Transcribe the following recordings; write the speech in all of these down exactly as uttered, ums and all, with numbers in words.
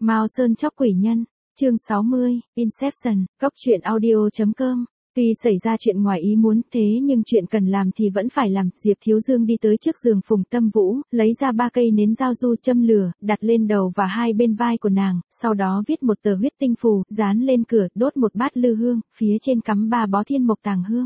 Mao Sơn chóc quỷ nhân, chương sáu mươi, Inception, góc truyện audio.com. Tuy xảy ra chuyện ngoài ý muốn thế nhưng chuyện cần làm thì vẫn phải làm. Diệp Thiếu Dương đi tới trước giường Phùng Tâm Vũ, lấy ra ba cây nến giao du châm lửa, đặt lên đầu và hai bên vai của nàng, sau đó viết một tờ huyết tinh phù, dán lên cửa, đốt một bát lư hương, phía trên cắm ba bó thiên mộc tàng hương.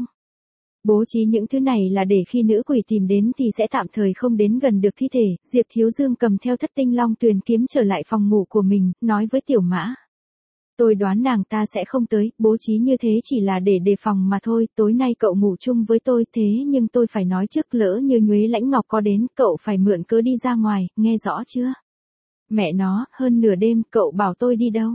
Bố trí những thứ này là để khi nữ quỷ tìm đến thì sẽ tạm thời không đến gần được thi thể. Diệp Thiếu Dương cầm theo thất tinh long tuyền kiếm trở lại phòng ngủ của mình, nói với Tiểu Mã. Tôi đoán nàng ta sẽ không tới, bố trí như thế chỉ là để đề phòng mà thôi, tối nay cậu ngủ chung với tôi, thế nhưng tôi phải nói trước, lỡ như Nhuế Lãnh Ngọc có đến, cậu phải mượn cớ đi ra ngoài, nghe rõ chưa? Mẹ nó, hơn nửa đêm, cậu bảo tôi đi đâu?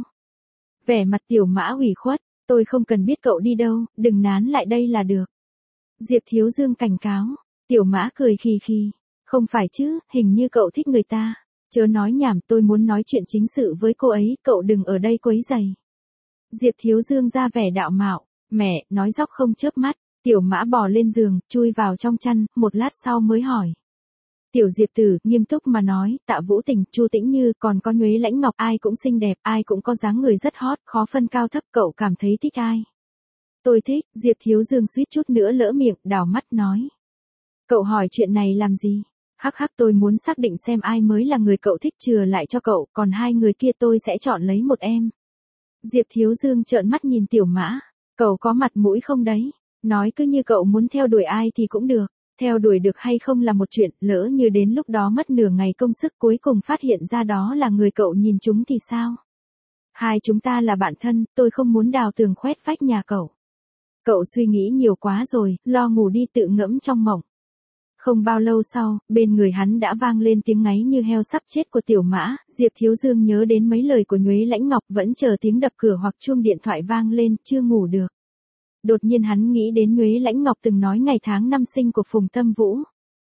Vẻ mặt Tiểu Mã ủy khuất, tôi không cần biết cậu đi đâu, đừng nán lại đây là được. Diệp Thiếu Dương cảnh cáo, Tiểu Mã cười khì khì, không phải chứ, hình như cậu thích người ta. Chớ nói nhảm, tôi muốn nói chuyện chính sự với cô ấy, cậu đừng ở đây quấy rầy. Diệp Thiếu Dương ra vẻ đạo mạo, mẹ, nói dóc không chớp mắt. Tiểu Mã bò lên giường, chui vào trong chăn, một lát sau mới hỏi. Tiểu Diệp tử, nghiêm túc mà nói, Tạ Vũ Tình, Chu Tĩnh Như, còn có Nhuế Lãnh Ngọc, ai cũng xinh đẹp, ai cũng có dáng người rất hot, khó phân cao thấp, cậu cảm thấy thích ai? Tôi thích. Diệp Thiếu Dương suýt chút nữa lỡ miệng, đảo mắt nói. Cậu hỏi chuyện này làm gì? Hắc hắc, tôi muốn xác định xem ai mới là người cậu thích chừa lại cho cậu, còn hai người kia tôi sẽ chọn lấy một em. Diệp Thiếu Dương trợn mắt nhìn Tiểu Mã, cậu có mặt mũi không đấy? Nói cứ như cậu muốn theo đuổi ai thì cũng được, theo đuổi được hay không là một chuyện, lỡ như đến lúc đó mất nửa ngày công sức cuối cùng phát hiện ra đó là người cậu nhìn chúng thì sao? Hai chúng ta là bạn thân, tôi không muốn đào tường khoét vách nhà cậu. Cậu suy nghĩ nhiều quá rồi, lo ngủ đi, tự ngẫm trong mộng. Không bao lâu sau, bên người hắn đã vang lên tiếng ngáy như heo sắp chết của Tiểu Mã. Diệp Thiếu Dương nhớ đến mấy lời của Nhuế Lãnh Ngọc, vẫn chờ tiếng đập cửa hoặc chuông điện thoại vang lên, chưa ngủ được. Đột nhiên hắn nghĩ đến Nhuế Lãnh Ngọc từng nói ngày tháng năm sinh của Phùng Tâm Vũ.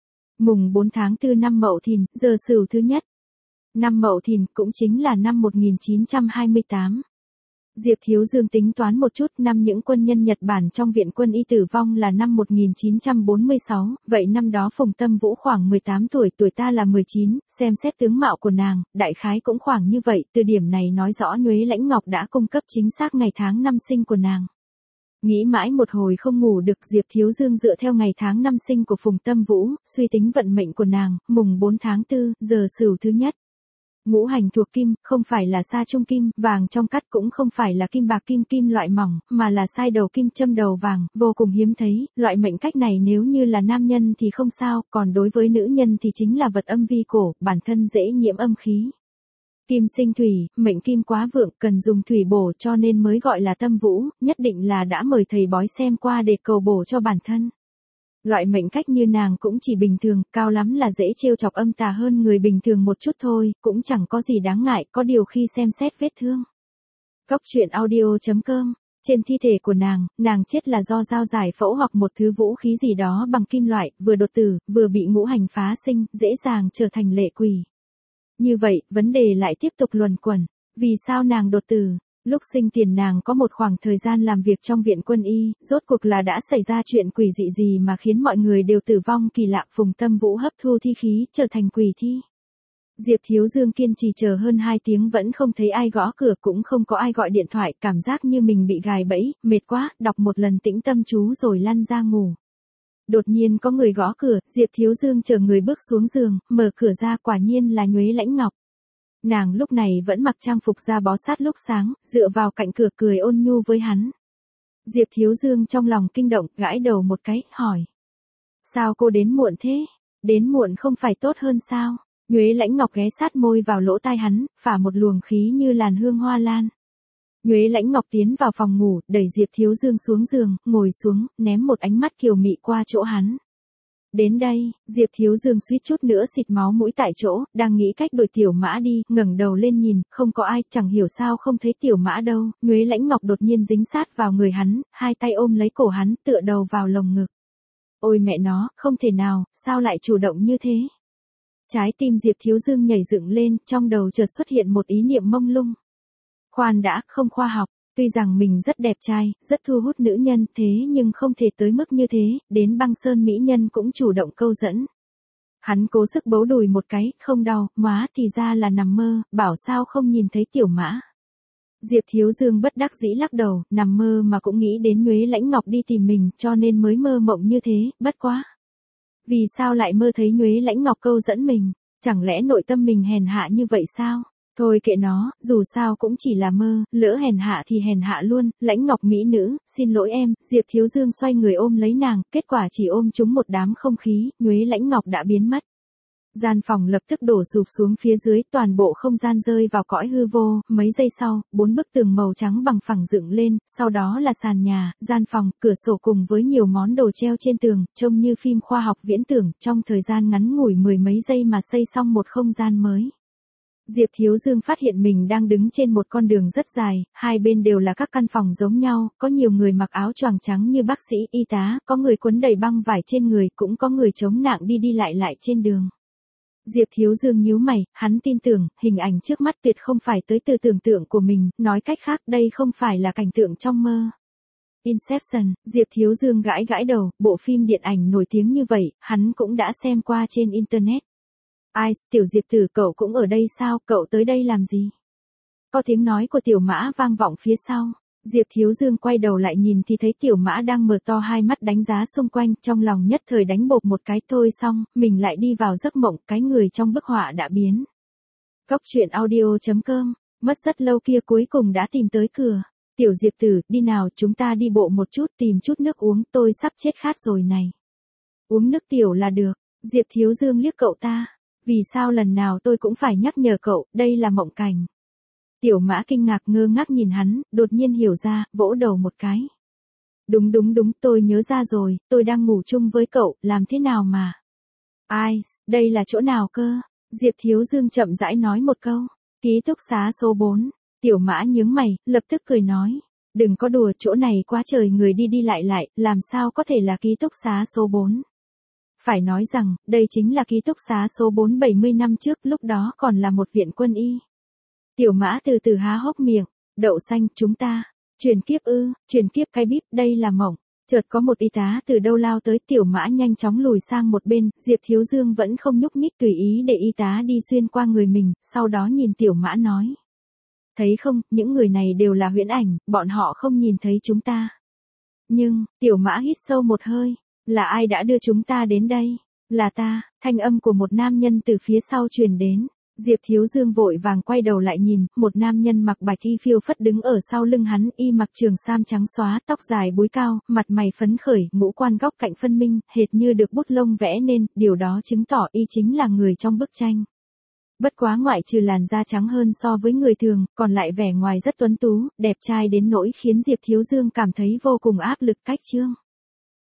Mùng bốn tháng tư năm Mậu Thìn, giờ Sửu thứ nhất. Năm Mậu Thìn cũng chính là năm một nghìn chín trăm hai mươi tám. Diệp Thiếu Dương tính toán một chút, năm những quân nhân Nhật Bản trong viện quân y tử vong là năm một nghìn chín trăm bốn mươi sáu, vậy năm đó Phùng Tâm Vũ khoảng mười tám tuổi, tuổi ta là mười chín, xem xét tướng mạo của nàng, đại khái cũng khoảng như vậy, từ điểm này nói rõ Nhuế Lãnh Ngọc đã cung cấp chính xác ngày tháng năm sinh của nàng. Nghĩ mãi một hồi không ngủ được, Diệp Thiếu Dương dựa theo ngày tháng năm sinh của Phùng Tâm Vũ, suy tính vận mệnh của nàng, mùng bốn tháng tư, giờ Sửu thứ nhất. Ngũ hành thuộc kim, không phải là sa trung kim, vàng trong cắt cũng không phải là kim bạc kim kim loại mỏng, mà là sai đầu kim châm đầu vàng, vô cùng hiếm thấy. Loại mệnh cách này nếu như là nam nhân thì không sao, còn đối với nữ nhân thì chính là vật âm vi cổ, bản thân dễ nhiễm âm khí. Kim sinh thủy, mệnh kim quá vượng, cần dùng thủy bổ cho nên mới gọi là Tâm Vũ, nhất định là đã mời thầy bói xem qua để cầu bổ cho bản thân. Loại mệnh cách như nàng cũng chỉ bình thường, cao lắm là dễ trêu chọc âm tà hơn người bình thường một chút thôi, cũng chẳng có gì đáng ngại, có điều khi xem xét vết thương. Góc truyện audio.com. Trên thi thể của nàng, nàng chết là do dao giải phẫu hoặc một thứ vũ khí gì đó bằng kim loại, vừa đột tử, vừa bị ngũ hành phá sinh, dễ dàng trở thành lệ quỷ. Như vậy, vấn đề lại tiếp tục luẩn quẩn. Vì sao nàng đột tử? Lúc sinh tiền nàng có một khoảng thời gian làm việc trong viện quân y, rốt cuộc là đã xảy ra chuyện quỷ dị gì mà khiến mọi người đều tử vong kỳ lạ. Phùng Tâm Vũ hấp thu thi khí, trở thành quỷ thi. Diệp Thiếu Dương kiên trì chờ hơn hai tiếng vẫn không thấy ai gõ cửa, cũng không có ai gọi điện thoại, cảm giác như mình bị gài bẫy, mệt quá, đọc một lần tĩnh tâm chú rồi lăn ra ngủ. Đột nhiên có người gõ cửa, Diệp Thiếu Dương chờ người bước xuống giường, mở cửa ra, quả nhiên là Nhuế Lãnh Ngọc. Nàng lúc này vẫn mặc trang phục da bó sát lúc sáng, dựa vào cạnh cửa cười ôn nhu với hắn. Diệp Thiếu Dương trong lòng kinh động, gãi đầu một cái, hỏi. Sao cô đến muộn thế? Đến muộn không phải tốt hơn sao? Nhuế Lãnh Ngọc ghé sát môi vào lỗ tai hắn, phả một luồng khí như làn hương hoa lan. Nhuế Lãnh Ngọc tiến vào phòng ngủ, đẩy Diệp Thiếu Dương xuống giường, ngồi xuống, ném một ánh mắt kiều mị qua chỗ hắn. Đến đây, Diệp Thiếu Dương suýt chút nữa xịt máu mũi tại chỗ, đang nghĩ cách đuổi Tiểu Mã đi, ngẩng đầu lên nhìn, không có ai, chẳng hiểu sao không thấy Tiểu Mã đâu. Nhuế Lãnh Ngọc đột nhiên dính sát vào người hắn, hai tay ôm lấy cổ hắn, tựa đầu vào lồng ngực. Ôi mẹ nó, không thể nào, sao lại chủ động như thế? Trái tim Diệp Thiếu Dương nhảy dựng lên, trong đầu chợt xuất hiện một ý niệm mông lung. Khoan đã, không khoa học. Tuy rằng mình rất đẹp trai, rất thu hút nữ nhân, thế nhưng không thể tới mức như thế, đến Băng Sơn mỹ nhân cũng chủ động câu dẫn. Hắn cố sức bấu đùi một cái, không đau, má thì ra là nằm mơ, bảo sao không nhìn thấy Tiểu Mã. Diệp Thiếu Dương bất đắc dĩ lắc đầu, nằm mơ mà cũng nghĩ đến Nhuế Lãnh Ngọc đi tìm mình, cho nên mới mơ mộng như thế, bất quá. Vì sao lại mơ thấy Nhuế Lãnh Ngọc câu dẫn mình, chẳng lẽ nội tâm mình hèn hạ như vậy sao? Thôi kệ nó, dù sao cũng chỉ là mơ, lỡ hèn hạ thì hèn hạ luôn, Lãnh Ngọc mỹ nữ, xin lỗi em, Diệp Thiếu Dương xoay người ôm lấy nàng, kết quả chỉ ôm trúng một đám không khí, Nhuế Lãnh Ngọc đã biến mất. Gian phòng lập tức đổ sụp xuống phía dưới, toàn bộ không gian rơi vào cõi hư vô, mấy giây sau, bốn bức tường màu trắng bằng phẳng dựng lên, sau đó là sàn nhà, gian phòng, cửa sổ cùng với nhiều món đồ treo trên tường, trông như phim khoa học viễn tưởng, trong thời gian ngắn ngủi mười mấy giây mà xây xong một không gian mới. Diệp Thiếu Dương phát hiện mình đang đứng trên một con đường rất dài, hai bên đều là các căn phòng giống nhau, có nhiều người mặc áo choàng trắng như bác sĩ, y tá, có người quấn đầy băng vải trên người, cũng có người chống nạng đi đi lại lại trên đường. Diệp Thiếu Dương nhíu mày, hắn tin tưởng, hình ảnh trước mắt tuyệt không phải tới từ tưởng tượng của mình, nói cách khác đây không phải là cảnh tượng trong mơ. Inception, Diệp Thiếu Dương gãi gãi đầu, bộ phim điện ảnh nổi tiếng như vậy, hắn cũng đã xem qua trên Internet. Ai, Tiểu Diệp tử cậu cũng ở đây sao, cậu tới đây làm gì? Có tiếng nói của Tiểu Mã vang vọng phía sau. Diệp Thiếu Dương quay đầu lại nhìn thì thấy Tiểu Mã đang mở to hai mắt đánh giá xung quanh, trong lòng nhất thời đánh bộp một cái, thôi xong, mình lại đi vào giấc mộng, cái người trong bức họa đã biến. Cốc truyện audio chấm com, mất rất lâu kia cuối cùng đã tìm tới cửa. Tiểu Diệp tử, đi nào, chúng ta đi bộ một chút, tìm chút nước uống, tôi sắp chết khát rồi này. Uống nước tiểu là được. Diệp Thiếu Dương liếc cậu ta. Vì sao lần nào tôi cũng phải nhắc nhở cậu, đây là mộng cảnh. Tiểu Mã kinh ngạc ngơ ngác nhìn hắn, đột nhiên hiểu ra, vỗ đầu một cái. Đúng đúng đúng, tôi nhớ ra rồi, tôi đang ngủ chung với cậu, làm thế nào mà. Ai, đây là chỗ nào cơ? Diệp Thiếu Dương chậm rãi nói một câu. Ký túc xá số bốn. Tiểu Mã nhướng mày, lập tức cười nói. Đừng có đùa, chỗ này quá trời người đi đi lại lại, làm sao có thể là ký túc xá số bốn. Phải nói rằng, đây chính là ký túc xá số bốn bảy mươi năm trước, lúc đó còn là một viện quân y. Tiểu Mã từ từ há hốc miệng, đậu xanh, chúng ta, truyền kiếp ư, truyền kiếp cái bíp, đây là mộng. Chợt có một y tá từ đâu lao tới, Tiểu Mã nhanh chóng lùi sang một bên, Diệp Thiếu Dương vẫn không nhúc nhích, tùy ý để y tá đi xuyên qua người mình, sau đó nhìn Tiểu Mã nói. Thấy không, những người này đều là huyễn ảnh, bọn họ không nhìn thấy chúng ta. Nhưng, Tiểu Mã hít sâu một hơi. Là ai đã đưa chúng ta đến đây? Là ta, thanh âm của một nam nhân từ phía sau truyền đến. Diệp Thiếu Dương vội vàng quay đầu lại nhìn, một nam nhân mặc bạch y phiêu phất đứng ở sau lưng hắn, y mặc trường sam trắng xóa, tóc dài búi cao, mặt mày phấn khởi, ngũ quan góc cạnh phân minh, hệt như được bút lông vẽ nên, điều đó chứng tỏ y chính là người trong bức tranh. Bất quá ngoại trừ làn da trắng hơn so với người thường, còn lại vẻ ngoài rất tuấn tú, đẹp trai đến nỗi khiến Diệp Thiếu Dương cảm thấy vô cùng áp lực cách chương.